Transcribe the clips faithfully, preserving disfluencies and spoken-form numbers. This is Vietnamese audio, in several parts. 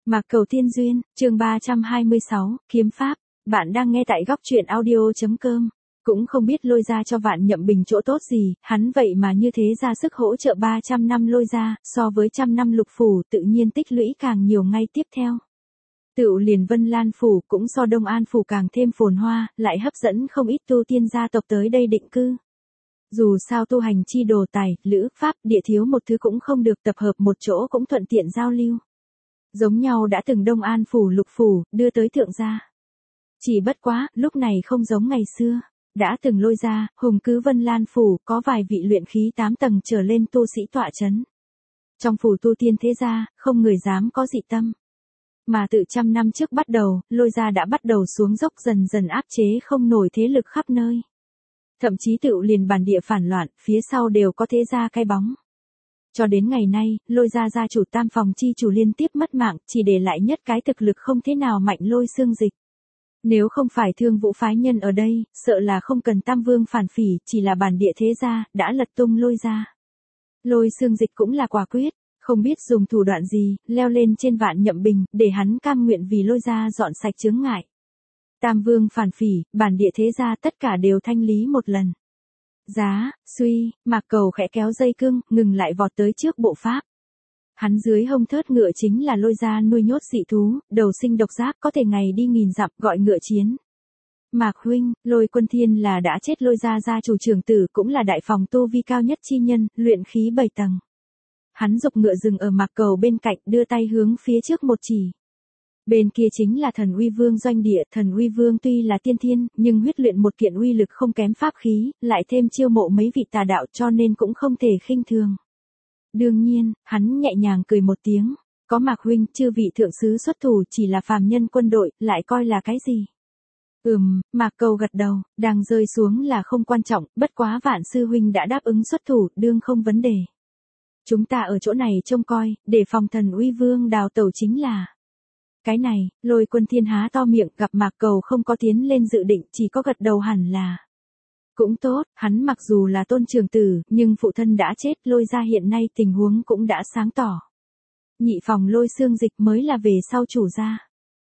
Mạc Cầu Tiên Duyên, chương ba trăm hai mươi sáu, Kiếm Pháp. Bạn đang nghe tại góc truyện audio.com. Cũng không biết Lôi Gia cho Vạn Nhậm Bình chỗ tốt gì, hắn vậy mà như thế ra sức hỗ trợ ba trăm năm Lôi Gia, so với trăm năm Lục Phủ tự nhiên tích lũy càng nhiều ngay tiếp theo. Tựu liền Vân Lan Phủ cũng so Đông An Phủ càng thêm phồn hoa, lại hấp dẫn không ít tu tiên gia tộc tới đây định cư. Dù sao tu hành chi đồ tài, lữ, pháp, địa thiếu một thứ cũng không được, tập hợp một chỗ cũng thuận tiện giao lưu. Giống nhau đã từng Đông An Phủ Lục Phủ, đưa tới thượng gia. Chỉ bất quá, lúc này không giống ngày xưa. Đã từng Lôi Gia, hùng cứ Vân Lan Phủ, có vài vị luyện khí tám tầng trở lên tu sĩ tọa chấn. Trong phủ tu tiên thế gia, không người dám có dị tâm. Mà từ trăm năm trước bắt đầu, Lôi Gia đã bắt đầu xuống dốc, dần dần áp chế không nổi thế lực khắp nơi. Thậm chí tựu liền bản địa phản loạn, phía sau đều có thế gia cái bóng. Cho đến ngày nay, Lôi Gia gia chủ tam phòng chi chủ liên tiếp mất mạng, chỉ để lại nhất cái thực lực không thế nào mạnh Lôi Xương Dịch. Nếu không phải Thương Vũ phái nhân ở đây, sợ là không cần tam vương phản phỉ, chỉ là bản địa thế gia, đã lật tung Lôi Gia. Lôi Xương Dịch cũng là quả quyết, không biết dùng thủ đoạn gì, leo lên trên Vạn Nhậm Bình, để hắn cam nguyện vì Lôi Gia dọn sạch chướng ngại. Tam vương phản phỉ, bản địa thế gia tất cả đều thanh lý một lần. Giá, suy, Mạc Cầu khẽ kéo dây cương, ngừng lại vọt tới trước bộ pháp. Hắn dưới hông thớt ngựa chính là Lôi Gia nuôi nhốt dị thú, đầu sinh độc giác, có thể ngày đi nghìn dặm, gọi ngựa chiến. Mạc huynh, Lôi Quân Thiên là đã chết Lôi Gia gia chủ trưởng tử, cũng là đại phòng tu vi cao nhất chi nhân, luyện khí bảy tầng. Hắn giục ngựa dừng ở Mạc Cầu bên cạnh, đưa tay hướng phía trước một chỉ. Bên kia chính là Thần Uy Vương doanh địa, Thần Uy Vương tuy là tiên thiên, nhưng huyết luyện một kiện uy lực không kém pháp khí, lại thêm chiêu mộ mấy vị tà đạo, cho nên cũng không thể khinh thường. Đương nhiên, hắn nhẹ nhàng cười một tiếng, có Mạc huynh, chư vị thượng sứ xuất thủ chỉ là phàm nhân quân đội, lại coi là cái gì? Ừm, Mạc Cầu gật đầu, đang rơi xuống là không quan trọng, bất quá Vạn sư huynh đã đáp ứng xuất thủ, đương không vấn đề. Chúng ta ở chỗ này trông coi, để phòng Thần Uy Vương đào tẩu chính là. Cái này, Lôi Quân Thiên há to miệng, gặp Mạc Cầu không có tiến lên dự định, chỉ có gật đầu hẳn là. Cũng tốt, hắn mặc dù là tôn trưởng tử, nhưng phụ thân đã chết, Lôi Gia hiện nay tình huống cũng đã sáng tỏ. Nhị phòng Lôi Xương Dịch mới là về sau chủ gia.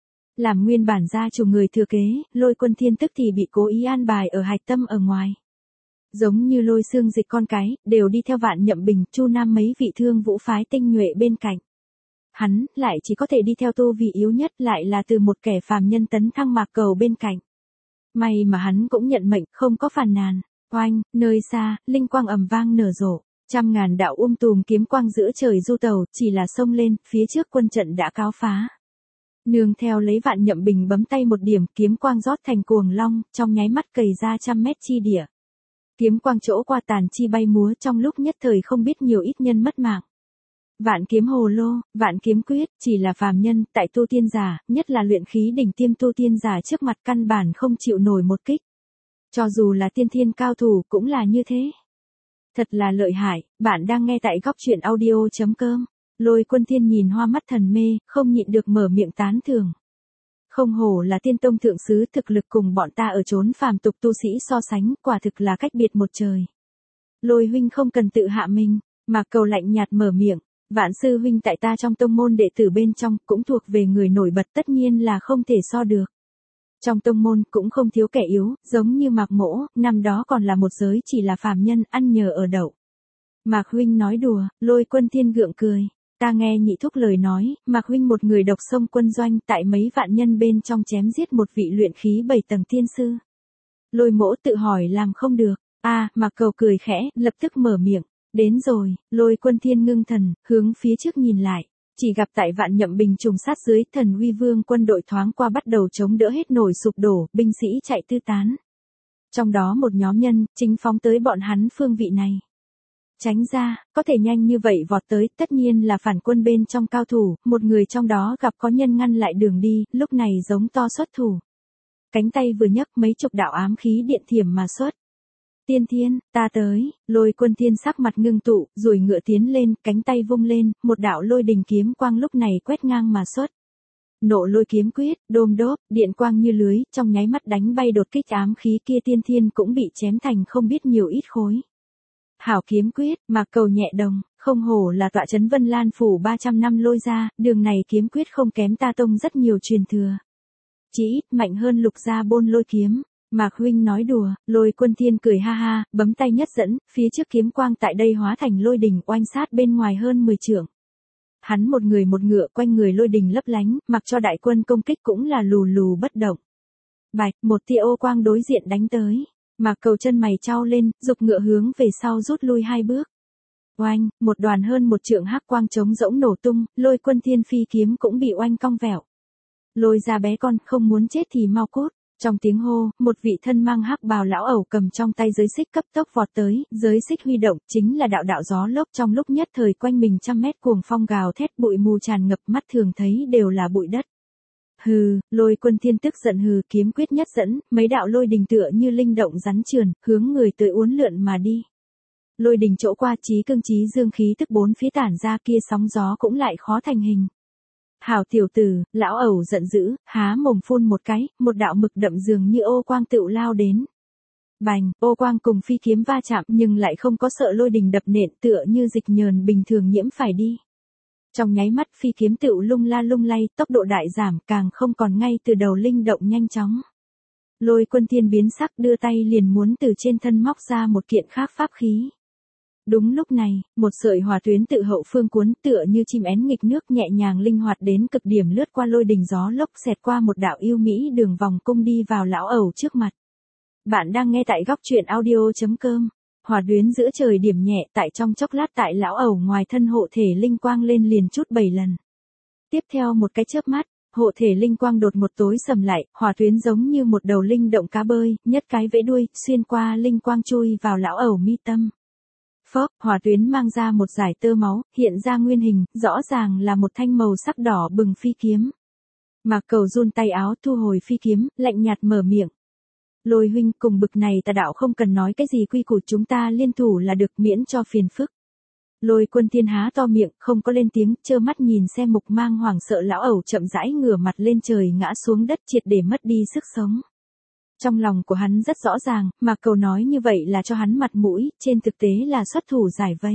Làm nguyên bản gia chủ người thừa kế, Lôi Quân Thiên tức thì bị cố ý an bài ở hạch tâm ở ngoài. Giống như Lôi Xương Dịch con cái, đều đi theo Vạn Nhậm Bình, Chu Nam mấy vị Thương Vũ phái tinh nhuệ bên cạnh. Hắn, lại chỉ có thể đi theo tu vị yếu nhất, lại là từ một kẻ phàm nhân tấn thăng Mạc Cầu bên cạnh. May mà hắn cũng nhận mệnh, không có phàn nàn. Oanh, nơi xa, linh quang ầm vang nở rộ, trăm ngàn đạo um tùm kiếm quang giữa trời du tàu, chỉ là xông lên, phía trước quân trận đã cáo phá. Nương theo lấy Vạn Nhậm Bình bấm tay một điểm, kiếm quang rót thành cuồng long, trong nháy mắt cày ra trăm mét chi địa. Kiếm quang chỗ qua tàn chi bay múa, trong lúc nhất thời không biết nhiều ít nhân mất mạng. Vạn kiếm hồ lô, vạn kiếm quyết, chỉ là phàm nhân, tại tu tiên giả, nhất là luyện khí đỉnh tiêm tu tiên giả trước mặt căn bản không chịu nổi một kích. Cho dù là tiên thiên cao thủ, cũng là như thế. Thật là lợi hại, bạn đang nghe tại góc truyện audio.com. Lôi Quân Thiên nhìn hoa mắt thần mê, không nhịn được mở miệng tán thưởng. Không hổ là tiên tông thượng sứ, thực lực cùng bọn ta ở chốn phàm tục tu sĩ so sánh, quả thực là cách biệt một trời. Lôi huynh không cần tự hạ mình, Mạc Cầu lạnh nhạt mở miệng. Vạn sư huynh tại ta trong tông môn đệ tử bên trong, cũng thuộc về người nổi bật, tất nhiên là không thể so được. Trong tông môn cũng không thiếu kẻ yếu, giống như Mạc Mỗ, năm đó còn là một giới chỉ là phàm nhân, ăn nhờ ở đậu. Mạc huynh nói đùa, Lôi Quân Thiên gượng cười. Ta nghe nhị thúc lời nói, Mạc huynh một người độc xông quân doanh, tại mấy vạn nhân bên trong chém giết một vị luyện khí bảy tầng tiên sư. Lôi Mỗ tự hỏi làm không được. A, à, Mạc Cầu cười khẽ, lập tức mở miệng. Đến rồi, Lôi Quân Thiên ngưng thần, hướng phía trước nhìn lại, chỉ gặp tại Vạn Nhậm Bình trùng sát dưới, Thần Uy Vương quân đội thoáng qua bắt đầu chống đỡ hết nổi sụp đổ, binh sĩ chạy tứ tán. Trong đó một nhóm nhân, chính phóng tới bọn hắn phương vị này. Tránh ra, có thể nhanh như vậy vọt tới, tất nhiên là phản quân bên trong cao thủ, một người trong đó gặp có nhân ngăn lại đường đi, lúc này giống to xuất thủ. Cánh tay vừa nhấc, mấy chục đạo ám khí điện thiểm mà xuất. Tiên thiên, ta tới, Lôi Quân Thiên sắc mặt ngưng tụ, rồi ngựa tiến lên, cánh tay vung lên, một đạo lôi đình kiếm quang lúc này quét ngang mà xuất. Nộ lôi kiếm quyết, đôm đốp, điện quang như lưới, trong nháy mắt đánh bay đột kích ám khí kia, tiên thiên cũng bị chém thành không biết nhiều ít khối. Hảo kiếm quyết, Mạc Cầu nhẹ đồng, Không hổ là tọa trấn Vân Lan phủ ba trăm năm lôi ra, đường này kiếm quyết không kém ta tông rất nhiều truyền thừa. Chỉ ít mạnh hơn Lục gia bôn lôi kiếm. Mạc huynh nói đùa, Lôi Quân Thiên cười ha ha, bấm tay nhất dẫn, phía trước kiếm quang tại đây hóa thành lôi đỉnh oanh sát bên ngoài hơn mười trượng. Hắn một người một ngựa quanh người lôi đỉnh lấp lánh, mặc cho đại quân công kích cũng là lù lù bất động. Bạch, một tia ô quang đối diện đánh tới. Mạc Cầu chân mày chau lên, dục ngựa hướng về sau rút lui hai bước. Oanh, một đoàn hơn một trượng hắc quang trống rỗng nổ tung, Lôi Quân Thiên phi kiếm cũng bị oanh cong vẹo. Lôi ra bé con, không muốn chết thì mau cút. Trong tiếng hô, một vị thân mang hắc bào lão ẩu cầm trong tay giới xích cấp tốc vọt tới, giới xích huy động, chính là đạo đạo gió lốc trong lúc nhất thời quanh mình trăm mét cuồng phong gào thét bụi mù tràn ngập mắt thường thấy đều là bụi đất. Hừ, Lôi Quân Thiên tức giận hừ kiếm quyết nhất dẫn, mấy đạo lôi đình tựa như linh động rắn trườn, hướng người tới uốn lượn mà đi. Lôi đình chỗ qua chí cương chí dương khí tức bốn phía tản ra kia sóng gió cũng lại khó thành hình. Hảo tiểu tử, lão ẩu giận dữ, há mồm phun một cái, một đạo mực đậm dường như ô quang tựu lao đến. Bành, ô quang cùng phi kiếm va chạm nhưng lại không có sợ lôi đình đập nện tựa như dịch nhờn bình thường nhiễm phải đi. Trong nháy mắt phi kiếm tựu lung la lung lay, tốc độ đại giảm càng không còn ngay từ đầu linh động nhanh chóng. Lôi Quân Thiên biến sắc đưa tay liền muốn từ trên thân móc ra một kiện khác pháp khí. Đúng lúc này, một sợi hỏa tuyến tự hậu phương cuốn tựa như chim én nghịch nước nhẹ nhàng linh hoạt đến cực điểm lướt qua lôi đình gió lốc xẹt qua một đạo yêu mỹ đường vòng cung đi vào lão ẩu trước mặt. Bạn đang nghe tại góc truyện audio.com. Hỏa tuyến giữa trời điểm nhẹ tại trong chốc lát tại lão ẩu ngoài thân hộ thể linh quang lên liền chút bảy lần. Tiếp theo một cái chớp mắt, hộ thể linh quang đột một tối sầm lại, hỏa tuyến giống như một đầu linh động cá bơi, nhất cái vẫy đuôi, xuyên qua linh quang chui vào lão ẩu mi tâm. Phốc, hỏa tuyến mang ra một dải tơ máu, hiện ra nguyên hình, rõ ràng là một thanh màu sắc đỏ bừng phi kiếm. Mạc Cầu run tay áo thu hồi phi kiếm, lạnh nhạt mở miệng. Lôi huynh cùng bực này tà đạo không cần nói cái gì quy củ chúng ta liên thủ là được miễn cho phiền phức. Lôi Quân Thiên há to miệng, không có lên tiếng, trơ mắt nhìn xem mục mang hoảng sợ lão ẩu chậm rãi ngửa mặt lên trời ngã xuống đất triệt để mất đi sức sống. Trong lòng của hắn rất rõ ràng, mà Cầu nói như vậy là cho hắn mặt mũi, trên thực tế là xuất thủ giải vây.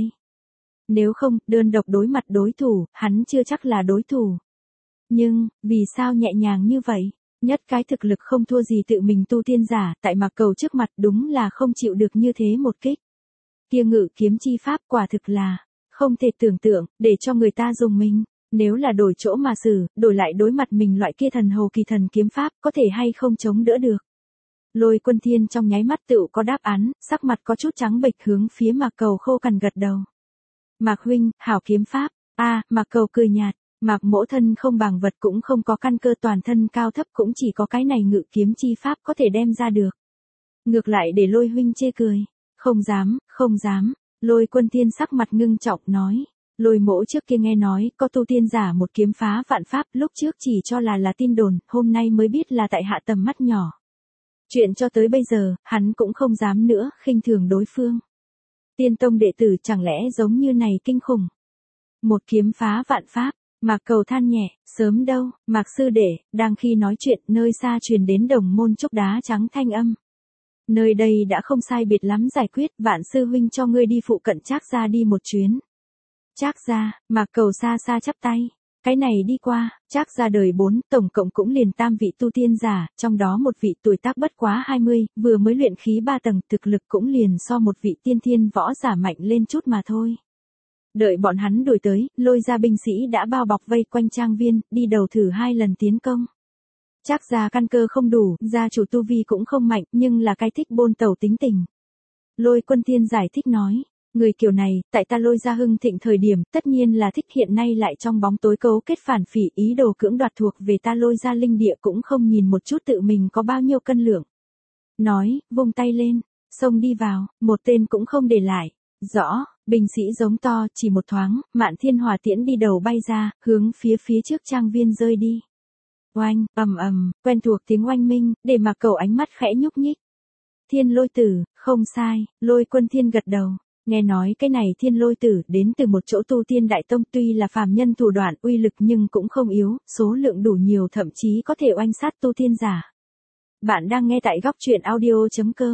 Nếu không, đơn độc đối mặt đối thủ, hắn chưa chắc là đối thủ. Nhưng, vì sao nhẹ nhàng như vậy? Nhất cái thực lực không thua gì tự mình tu tiên giả, tại Mạc Cầu trước mặt đúng là không chịu được như thế một kích. Kia ngự kiếm chi pháp quả thực là không thể tưởng tượng, để cho người ta dùng mình. Nếu là đổi chỗ mà xử, đổi lại đối mặt mình loại kia thần hồ kỳ thần kiếm pháp, có thể hay không chống đỡ được. Lôi Quân Thiên trong nháy mắt tựu có đáp án, sắc mặt có chút trắng bệch hướng phía Mạc Cầu khô cằn gật đầu. Mạc huynh, hảo kiếm pháp. A, à, Mạc Cầu cười nhạt, Mạc mỗ thân không bằng vật cũng không có căn cơ toàn thân cao thấp cũng chỉ có cái này ngự kiếm chi pháp có thể đem ra được. Ngược lại để Lôi huynh chê cười. Không dám, không dám. Lôi Quân Thiên sắc mặt ngưng trọng nói. Lôi mỗ trước kia nghe nói, có tu tiên giả một kiếm phá vạn pháp, lúc trước chỉ cho là là tin đồn, hôm nay mới biết là tại hạ tầm mắt nhỏ. Chuyện cho tới bây giờ, hắn cũng không dám nữa, khinh thường đối phương. Tiên tông đệ tử chẳng lẽ giống như này kinh khủng. Một kiếm phá vạn pháp, Mạc Cầu than nhẹ, sớm đâu, Mạc sư đệ, đang khi nói chuyện, nơi xa truyền đến đồng môn trúc đá trắng thanh âm. Nơi đây đã không sai biệt lắm giải quyết, vạn sư huynh cho ngươi đi phụ cận Trác gia đi một chuyến. Trác gia, Mạc Cầu xa xa chắp tay. Cái này đi qua, Trác gia đời bốn, tổng cộng cũng liền tam vị tu tiên giả, trong đó một vị tuổi tác bất quá hai mươi, vừa mới luyện khí ba tầng, thực lực cũng liền so một vị tiên thiên võ giả mạnh lên chút mà thôi. Đợi bọn hắn đuổi tới, Lôi gia binh sĩ đã bao bọc vây quanh trang viên, đi đầu thử hai lần tiến công. Trác gia căn cơ không đủ, gia chủ tu vi cũng không mạnh, nhưng là cái thích bôn tẩu tính tình. Lôi Quân Thiên giải thích nói. Người kiểu này, tại ta Lôi gia hưng thịnh thời điểm, tất nhiên là thích hiện nay lại trong bóng tối cấu kết phản phỉ ý đồ cưỡng đoạt thuộc về ta Lôi gia linh địa cũng không nhìn một chút tự mình có bao nhiêu cân lượng. Nói, vung tay lên, xông đi vào, một tên cũng không để lại. Rõ, binh sĩ giống to, chỉ một thoáng, Mạn Thiên Hỏa tiễn đi đầu bay ra, hướng phía phía trước trang viên rơi đi. Oanh, ầm ầm, quen thuộc tiếng oanh minh, để Mạc Cầu ánh mắt khẽ nhúc nhích. Thiên Lôi Tử, không sai, Lôi Quân Thiên gật đầu. Nghe nói cái này Thiên Lôi Tử đến từ một chỗ tu tiên đại tông tuy là phàm nhân thủ đoạn uy lực nhưng cũng không yếu, số lượng đủ nhiều thậm chí có thể oanh sát tu tiên giả. Bạn đang nghe tại góc truyện audio.com.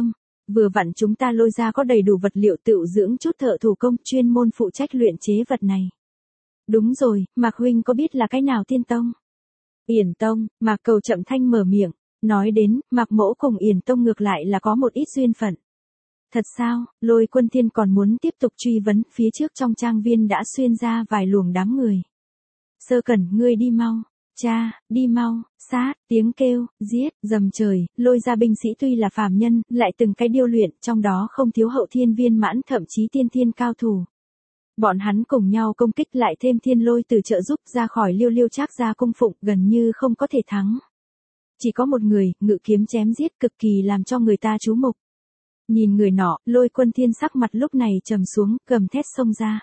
Vừa vặn chúng ta lôi ra có đầy đủ vật liệu tựu dưỡng chút thợ thủ công chuyên môn phụ trách luyện chế vật này. Đúng rồi, Mạc huynh có biết là cái nào tiên tông? Yển tông, Mạc Cầu chậm thanh mở miệng, nói đến, Mạc mỗ cùng Yển tông ngược lại là có một ít duyên phận. Thật sao? Lôi Quân Thiên còn muốn tiếp tục truy vấn, phía trước trong trang viên đã xuyên ra vài luồng đám người. Sơ Cẩn, ngươi đi mau. Cha, đi mau, sát, tiếng kêu, giết, dầm trời, lôi ra binh sĩ tuy là phàm nhân, lại từng cái điêu luyện, trong đó không thiếu hậu thiên viên mãn thậm chí tiên thiên cao thủ. Bọn hắn cùng nhau công kích lại thêm thiên lôi từ trợ giúp ra khỏi liêu liêu trác gia cung phụng, gần như không có thể thắng. Chỉ có một người, ngự kiếm chém giết cực kỳ làm cho người ta chú mục. Nhìn người nọ, Lôi Quân Thiên sắc mặt lúc này trầm xuống, gầm thét xông ra.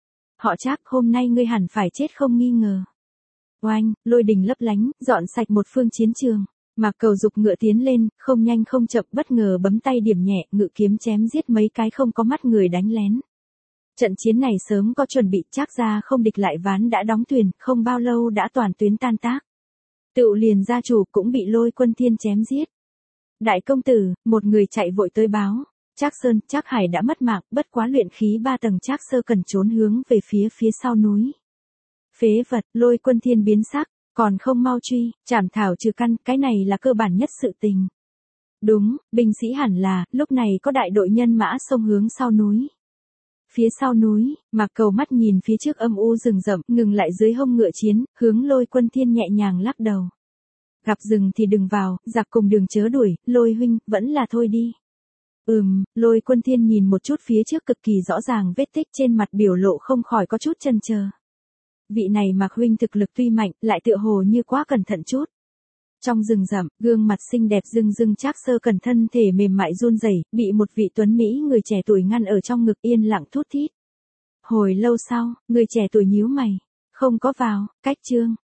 Họ Trác, hôm nay ngươi hẳn phải chết không nghi ngờ. Oanh, lôi đình lấp lánh, dọn sạch một phương chiến trường. Mạc Cầu dục ngựa tiến lên, không nhanh không chậm, bất ngờ bấm tay điểm nhẹ, ngự kiếm chém giết mấy cái không có mắt người đánh lén. Trận chiến này sớm có chuẩn bị, Trác gia không địch lại ván đã đóng thuyền, không bao lâu đã toàn tuyến tan tác. Tựu liền gia chủ cũng bị Lôi Quân Thiên chém giết. Đại công tử, một người chạy vội tới báo. Trác Sơn, Trác Hải đã mất mạng, bất quá luyện khí ba tầng Trác Sơ cần trốn hướng về phía phía sau núi. Phế vật, Lôi Quân Thiên biến sắc, còn không mau truy, trảm thảo trừ căn, cái này là cơ bản nhất sự tình. Đúng, binh sĩ hẳn là, lúc này có đại đội nhân mã xông hướng sau núi. Phía sau núi, Mạc Cầu mắt nhìn phía trước âm u rừng rậm, ngừng lại dưới hông ngựa chiến, hướng Lôi Quân Thiên nhẹ nhàng lắc đầu. Gặp rừng thì đừng vào, giặc cùng đường chớ đuổi, Lôi huynh, vẫn là thôi đi. Ừm, Lôi Quân Thiên nhìn một chút phía trước cực kỳ rõ ràng vết tích trên mặt, biểu lộ không khỏi có chút chần chờ. Vị này Mạc huynh thực lực tuy mạnh, lại tựa hồ như quá cẩn thận chút. Trong rừng rậm, gương mặt xinh đẹp rưng rưng Trác Sơ Cần thân thể mềm mại run rẩy, bị một vị tuấn mỹ người trẻ tuổi ngăn ở trong ngực, yên lặng thút thít. Hồi lâu sau, người trẻ tuổi nhíu mày, không có vào, cách chương,